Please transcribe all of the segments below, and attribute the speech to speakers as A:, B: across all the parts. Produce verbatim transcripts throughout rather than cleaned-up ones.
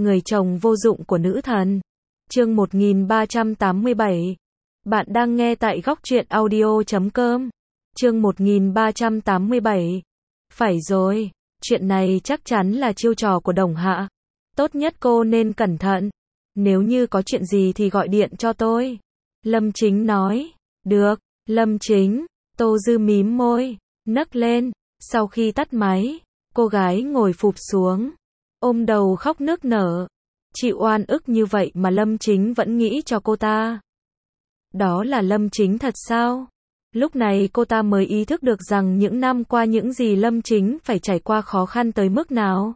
A: Người chồng vô dụng của nữ thần. Chương một nghìn ba trăm tám mươi bảy. Bạn đang nghe tại góc truyện audio chấm com. Chương một nghìn ba trăm tám mươi bảy. Phải rồi, chuyện này chắc chắn là chiêu trò của Đồng Hạ. Tốt nhất cô nên cẩn thận. Nếu như có chuyện gì thì gọi điện cho tôi. Lâm Chính nói. Được, Lâm Chính. Tô Dư mím môi, nấc lên. Sau khi tắt máy, cô gái ngồi phụp xuống, ôm đầu khóc nức nở. Chịu oan ức như vậy mà Lâm Chính vẫn nghĩ cho cô ta. Đó là Lâm Chính thật sao? Lúc này cô ta mới ý thức được rằng những năm qua những gì Lâm Chính phải trải qua khó khăn tới mức nào.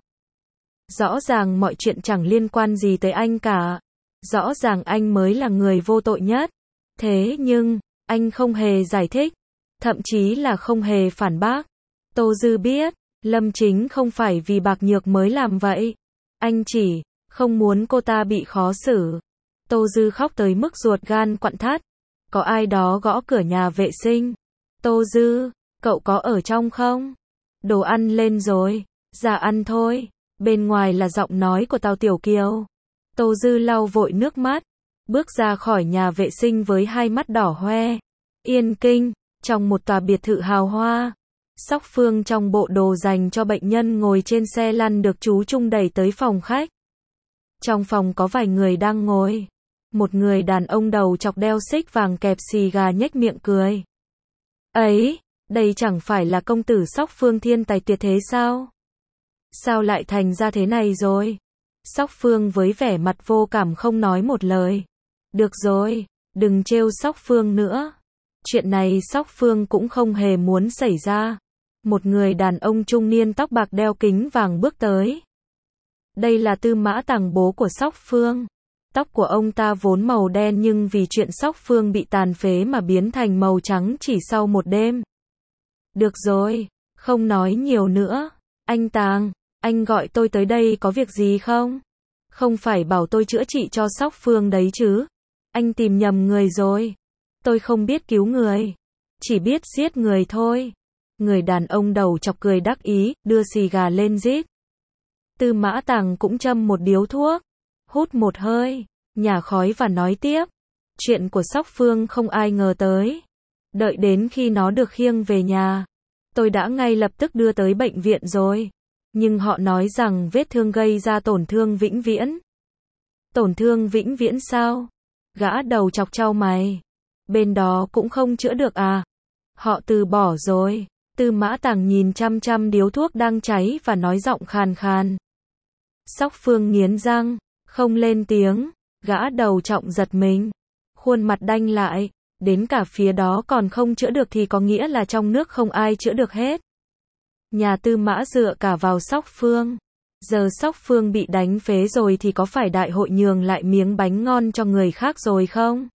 A: Rõ ràng mọi chuyện chẳng liên quan gì tới anh cả. Rõ ràng anh mới là người vô tội nhất. Thế nhưng, anh không hề giải thích. Thậm chí là không hề phản bác. Tô Dư biết, Lâm Chính không phải vì bạc nhược mới làm vậy. Anh chỉ không muốn cô ta bị khó xử. Tô Dư khóc tới mức ruột gan quặn thắt. Có ai đó gõ cửa nhà vệ sinh. Tô Dư, cậu có ở trong không? Đồ ăn lên rồi. Dạ ăn thôi. Bên ngoài là giọng nói của Tào Tiểu Kiều. Tô Dư lau vội nước mắt, bước ra khỏi nhà vệ sinh với hai mắt đỏ hoe. Yên Kinh, trong một tòa biệt thự hào hoa. Sóc Phương trong bộ đồ dành cho bệnh nhân ngồi trên xe lăn được chú Trung đẩy tới phòng khách. Trong phòng có vài người đang ngồi. Một người đàn ông đầu chọc đeo xích vàng kẹp xì gà nhếch miệng cười. Ấy, đây chẳng phải là công tử Sóc Phương thiên tài tuyệt thế sao? Sao lại thành ra thế này rồi? Sóc Phương với vẻ mặt vô cảm không nói một lời. Được rồi, đừng trêu Sóc Phương nữa. Chuyện này Sóc Phương cũng không hề muốn xảy ra. Một người đàn ông trung niên tóc bạc đeo kính vàng bước tới. Đây là Tư Mã Tằng, bố của Sóc Phương. Tóc của ông ta vốn màu đen nhưng vì chuyện Sóc Phương bị tàn phế mà biến thành màu trắng chỉ sau một đêm. Được rồi, không nói nhiều nữa. Anh Tàng, anh gọi tôi tới đây có việc gì không? Không phải bảo tôi chữa trị cho Sóc Phương đấy chứ? Anh tìm nhầm người rồi. Tôi không biết cứu người. Chỉ biết giết người thôi. Người đàn ông đầu chọc cười đắc ý, đưa xì gà lên rít. Tư Mã Tằng cũng châm một điếu thuốc. Hút một hơi, nhả khói và nói tiếp. Chuyện của Sóc Phương không ai ngờ tới. Đợi đến khi nó được khiêng về nhà, tôi đã ngay lập tức đưa tới bệnh viện rồi. Nhưng họ nói rằng vết thương gây ra tổn thương vĩnh viễn. Tổn thương vĩnh viễn sao? Gã đầu chọc chau mày. Bên đó cũng không chữa được à? Họ từ bỏ rồi. Tư Mã Tằng nhìn chăm chăm điếu thuốc đang cháy và nói giọng khàn khàn. Sóc Phương nghiến răng, không lên tiếng. Gã đầu trọng giật mình. Khuôn mặt đanh lại. Đến cả phía đó còn không chữa được thì có nghĩa là trong nước không ai chữa được hết. Nhà Tư Mã dựa cả vào Sóc Phương. Giờ Sóc Phương bị đánh phế rồi thì có phải đại hội nhường lại miếng bánh ngon cho người khác rồi không?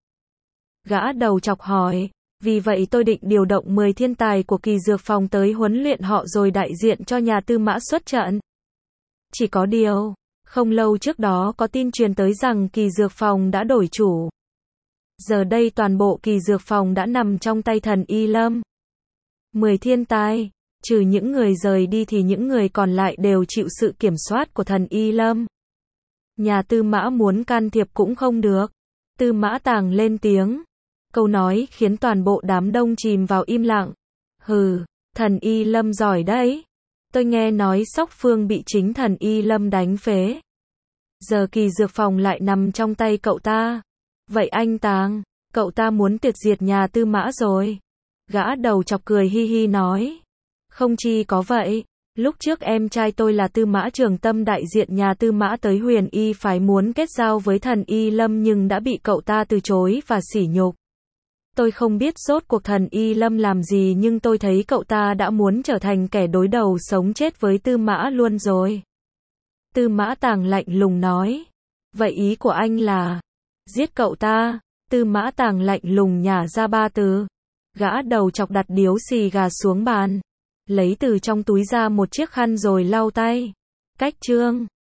A: Gã đầu chọc hỏi. Vì vậy tôi định điều động mười thiên tài của kỳ dược phòng tới huấn luyện họ rồi đại diện cho nhà Tư Mã xuất trận. Chỉ có điều, không lâu trước đó có tin truyền tới rằng kỳ dược phòng đã đổi chủ. Giờ đây toàn bộ kỳ dược phòng đã nằm trong tay Thần Y Lâm. Mười thiên tài, trừ những người rời đi thì những người còn lại đều chịu sự kiểm soát của Thần Y Lâm. Nhà Tư Mã muốn can thiệp cũng không được. Tư Mã Tàng lên tiếng. Câu nói khiến toàn bộ đám đông chìm vào im lặng. Hừ, Thần Y Lâm giỏi đấy. Tôi nghe nói Sóc Phương bị chính Thần Y Lâm đánh phế. Giờ kỳ dược phòng lại nằm trong tay cậu ta. Vậy anh Tàng, cậu ta muốn tuyệt diệt nhà Tư Mã rồi. Gã đầu chọc cười hi hi nói. Không chi có vậy. Lúc trước em trai tôi là Tư Mã Trường Tâm đại diện nhà Tư Mã tới Huyền Y phái muốn kết giao với Thần Y Lâm nhưng đã bị cậu ta từ chối và sỉ nhục. Tôi không biết rốt cuộc Thần Y Lâm làm gì nhưng tôi thấy cậu ta đã muốn trở thành kẻ đối đầu sống chết với Tư Mã luôn rồi. Tư Mã Tàng lạnh lùng nói. Vậy ý của anh là giết cậu ta? Tư Mã Tàng lạnh lùng nhả ra ba từ. Gã đầu chọc đặt điếu xì gà xuống bàn, lấy từ trong túi ra một chiếc khăn rồi lau tay. Cách chương